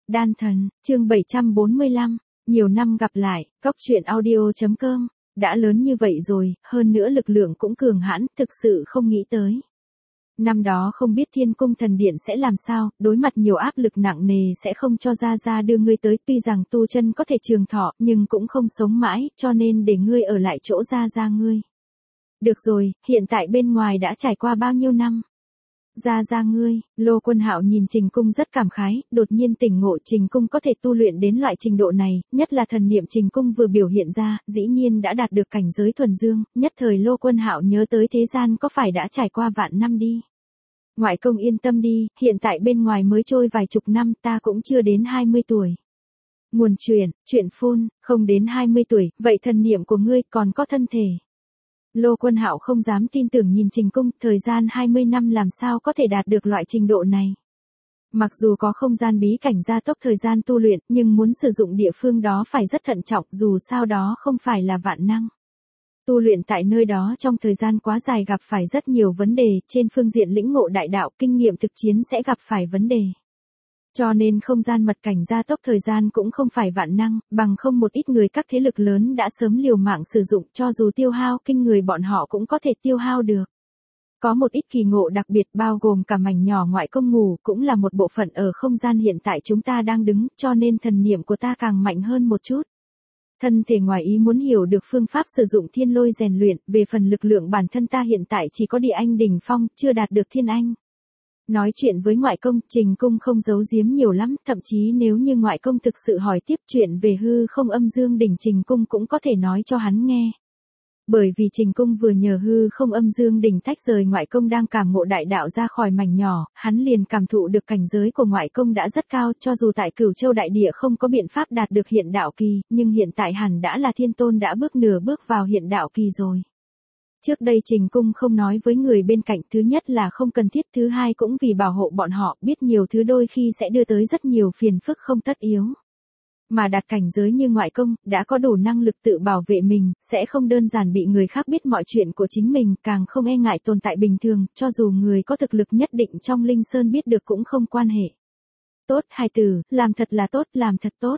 Đan thần, chương 745, nhiều năm gặp lại, Cóc truyện audio.com, đã lớn như vậy rồi, hơn nữa lực lượng cũng cường hãn, thực sự không nghĩ tới. Năm đó không biết Thiên Cung Thần Điện sẽ làm sao, đối mặt nhiều áp lực nặng nề sẽ không cho Gia đưa ngươi tới, tuy rằng tu chân có thể trường thọ, nhưng cũng không sống mãi, cho nên để ngươi ở lại chỗ Gia ngươi. Được rồi, hiện tại bên ngoài đã trải qua bao nhiêu năm? Gia ngươi, Lô Quân Hạo nhìn Trình Cung rất cảm khái, đột nhiên tỉnh ngộ Trình Cung có thể tu luyện đến loại trình độ này, nhất là thần niệm Trình Cung vừa biểu hiện ra, dĩ nhiên đã đạt được cảnh giới thuần dương, nhất thời Lô Quân Hạo nhớ tới thế gian có phải đã trải qua vạn năm đi. Ngoại công yên tâm đi, hiện tại bên ngoài mới trôi vài chục năm, ta cũng chưa đến 20 tuổi. Nguồn chuyện phun, không đến 20 tuổi, vậy thần niệm của ngươi còn có thân thể. Lô Quân Hạo không dám tin tưởng nhìn Trình Cung, thời gian 20 năm làm sao có thể đạt được loại trình độ này. Mặc dù có không gian bí cảnh gia tốc thời gian tu luyện, nhưng muốn sử dụng địa phương đó phải rất thận trọng, dù sao đó không phải là vạn năng. Tu luyện tại nơi đó trong thời gian quá dài gặp phải rất nhiều vấn đề, trên phương diện lĩnh ngộ đại đạo, kinh nghiệm thực chiến sẽ gặp phải vấn đề. Cho nên không gian mật cảnh gia tốc thời gian cũng không phải vạn năng, bằng không một ít người các thế lực lớn đã sớm liều mạng sử dụng, cho dù tiêu hao kinh người bọn họ cũng có thể tiêu hao được. Có một ít kỳ ngộ đặc biệt bao gồm cả mảnh nhỏ ngoại công ngủ, cũng là một bộ phận ở không gian hiện tại chúng ta đang đứng, cho nên thần niệm của ta càng mạnh hơn một chút. Thân thể ngoài ý muốn hiểu được phương pháp sử dụng thiên lôi rèn luyện, về phần lực lượng bản thân ta hiện tại chỉ có địa anh đỉnh phong, chưa đạt được thiên anh. Nói chuyện với ngoại công, Trình Cung không giấu giếm nhiều lắm, thậm chí nếu như ngoại công thực sự hỏi tiếp chuyện về hư không âm dương đỉnh, Trình Cung cũng có thể nói cho hắn nghe. Bởi vì Trình Cung vừa nhờ hư không âm dương đỉnh tách rời ngoại công đang cảm ngộ đại đạo ra khỏi mảnh nhỏ, hắn liền cảm thụ được cảnh giới của ngoại công đã rất cao, cho dù tại Cửu Châu đại địa không có biện pháp đạt được hiện đạo kỳ, nhưng hiện tại hẳn đã là thiên tôn đã nửa bước vào hiện đạo kỳ rồi. Trước đây Trình Cung không nói với người bên cạnh, thứ nhất là không cần thiết, thứ hai cũng vì bảo hộ bọn họ, biết nhiều thứ đôi khi sẽ đưa tới rất nhiều phiền phức không tất yếu. Mà đạt cảnh giới như ngoại công, đã có đủ năng lực tự bảo vệ mình, sẽ không đơn giản bị người khác biết mọi chuyện của chính mình, càng không e ngại tồn tại bình thường, cho dù người có thực lực nhất định trong Linh Sơn biết được cũng không quan hệ. Tốt hai từ, làm thật là tốt, làm thật tốt.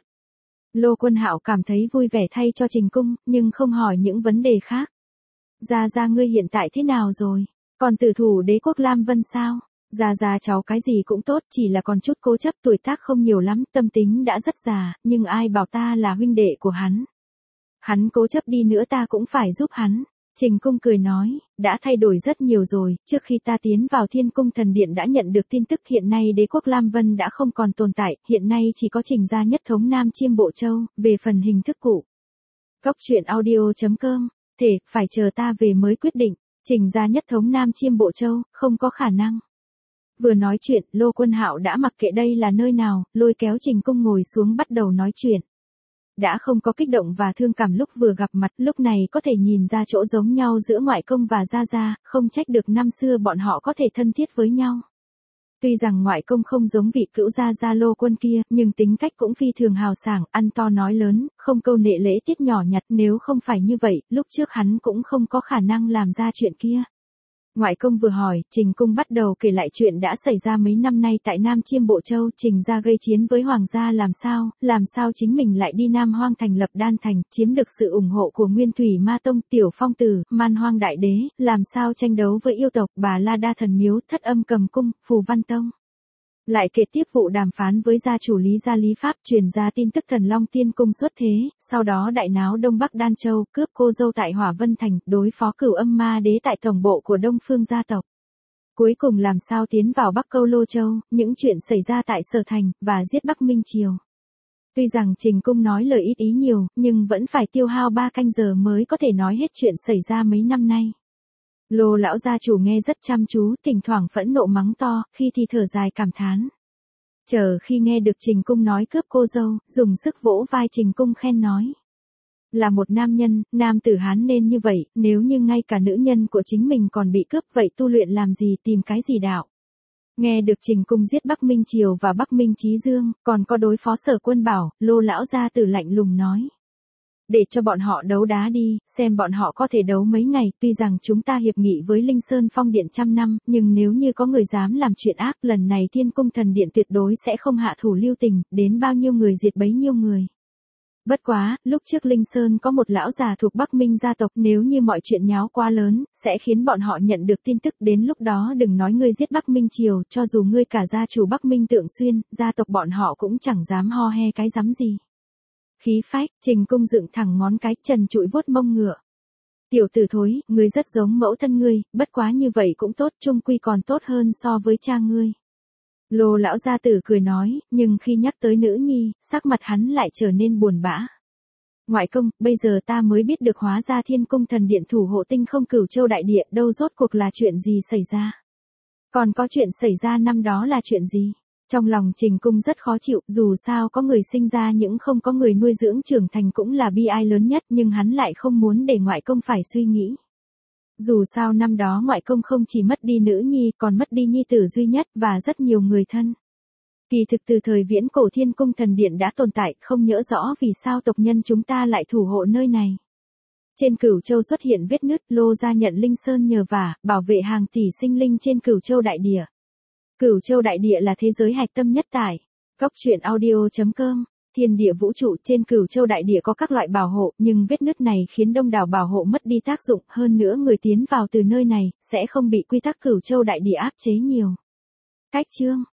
Lô Quân Hạo cảm thấy vui vẻ thay cho Trình Cung, nhưng không hỏi những vấn đề khác. Gia ngươi hiện tại thế nào rồi? Còn tử thủ đế quốc Lam Vân sao? Gia cháu cái gì cũng tốt, chỉ là còn chút cố chấp, tuổi tác không nhiều lắm, tâm tính đã rất già, nhưng ai bảo ta là huynh đệ của hắn. Hắn cố chấp đi nữa ta cũng phải giúp hắn. Trình Cung cười nói, đã thay đổi rất nhiều rồi, trước khi ta tiến vào Thiên Cung Thần Điện đã nhận được tin tức hiện nay đế quốc Lam Vân đã không còn tồn tại, hiện nay chỉ có Trình gia nhất thống Nam Chiêm Bộ Châu, về phần hình thức cụ. Cóc truyện audio.com, phải chờ ta về mới quyết định, Trình gia nhất thống Nam Chiêm Bộ Châu, không có khả năng. Vừa nói chuyện, Lô Quân Hạo đã mặc kệ đây là nơi nào, lôi kéo Trình Cung ngồi xuống bắt đầu nói chuyện. Đã không có kích động và thương cảm lúc vừa gặp mặt, lúc này có thể nhìn ra chỗ giống nhau giữa ngoại công và Gia, không trách được năm xưa bọn họ có thể thân thiết với nhau. Tuy rằng ngoại công không giống vị cữu Gia Lô Quân kia, nhưng tính cách cũng phi thường hào sảng, ăn to nói lớn, không câu nệ lễ tiết nhỏ nhặt, nếu không phải như vậy, lúc trước hắn cũng không có khả năng làm ra chuyện kia. Ngoại công vừa hỏi, Trình Cung bắt đầu kể lại chuyện đã xảy ra mấy năm nay tại Nam Chiêm Bộ Châu, Trình gia gây chiến với Hoàng gia làm sao chính mình lại đi Nam Hoang thành lập Đan thành, chiếm được sự ủng hộ của Nguyên Thủy Ma Tông, Tiểu Phong Tử, Man Hoang Đại Đế, làm sao tranh đấu với yêu tộc, Bà La Đa Thần Miếu, Thất Âm Cầm Cung, Phù Văn Tông. Lại kể tiếp vụ đàm phán với gia chủ Lý gia Lý Pháp, truyền ra tin tức Thần Long Tiên Cung xuất thế, sau đó đại náo Đông Bắc Đan Châu, cướp cô dâu tại Hỏa Vân Thành, đối phó Cửu Âm Ma Đế tại tổng bộ của Đông Phương gia tộc. Cuối cùng làm sao tiến vào Bắc Câu Lô Châu, những chuyện xảy ra tại Sở Thành, và giết Bắc Minh Triều. Tuy rằng Trình Cung nói lời ít ý nhiều, nhưng vẫn phải tiêu hao 3 canh giờ mới có thể nói hết chuyện xảy ra mấy năm nay. Lô lão gia chủ nghe rất chăm chú, thỉnh thoảng phẫn nộ mắng to, khi thì thở dài cảm thán. Chờ khi nghe được Trình Cung nói cướp cô dâu, dùng sức vỗ vai Trình Cung khen nói. Là một nam nhân, nam tử Hán nên như vậy, nếu như ngay cả nữ nhân của chính mình còn bị cướp vậy tu luyện làm gì tìm cái gì đạo. Nghe được Trình Cung giết Bắc Minh Triều và Bắc Minh Chí Dương, còn có đối phó Sở Quân Bảo, Lô lão gia tử lạnh lùng nói. Để cho bọn họ đấu đá đi, xem bọn họ có thể đấu mấy ngày, tuy rằng chúng ta hiệp nghị với Linh Sơn Phong Điện 100 năm, nhưng nếu như có người dám làm chuyện ác, lần này Thiên Cung Thần Điện tuyệt đối sẽ không hạ thủ lưu tình, đến bao nhiêu người diệt bấy nhiêu người. Bất quá, lúc trước Linh Sơn có một lão già thuộc Bắc Minh gia tộc, nếu như mọi chuyện nháo quá lớn, sẽ khiến bọn họ nhận được tin tức, đến lúc đó đừng nói ngươi giết Bắc Minh Triều, cho dù ngươi cả gia chủ Bắc Minh Tượng Xuyên, gia tộc bọn họ cũng chẳng dám ho he cái rắm gì. Khí phách, Trình Cung dựng thẳng ngón cái, trần trụi vuốt mông ngựa. Tiểu tử thối, ngươi rất giống mẫu thân ngươi, bất quá như vậy cũng tốt, chung quy còn tốt hơn so với cha ngươi. Lô lão gia tử cười nói, nhưng khi nhắc tới nữ nhi, sắc mặt hắn lại trở nên buồn bã. Ngoại công, bây giờ ta mới biết được hóa ra Thiên Cung Thần Điện thủ hộ Tinh Không Cửu Châu đại địa, đâu rốt cuộc là chuyện gì xảy ra. Còn có chuyện xảy ra năm đó là chuyện gì? Trong lòng Trình Cung rất khó chịu, dù sao có người sinh ra những không có người nuôi dưỡng trưởng thành cũng là bi ai lớn nhất, nhưng hắn lại không muốn để ngoại công phải suy nghĩ. Dù sao năm đó ngoại công không chỉ mất đi nữ nhi, còn mất đi nhi tử duy nhất, và rất nhiều người thân. Kỳ thực từ thời viễn cổ Thiên Cung Thần Điện đã tồn tại, không nhớ rõ vì sao tộc nhân chúng ta lại thủ hộ nơi này. Trên Cửu Châu xuất hiện vết nứt, Lô gia nhận Linh Sơn nhờ vả, bảo vệ hàng tỷ sinh linh trên Cửu Châu đại địa. Cửu Châu đại địa là thế giới hạch tâm nhất tại Cốc Truyện Audio.com. Thiên địa vũ trụ, trên Cửu Châu đại địa có các loại bảo hộ, nhưng vết nứt này khiến đông đảo bảo hộ mất đi tác dụng, hơn nữa người tiến vào từ nơi này sẽ không bị quy tắc Cửu Châu đại địa áp chế nhiều. Cách chương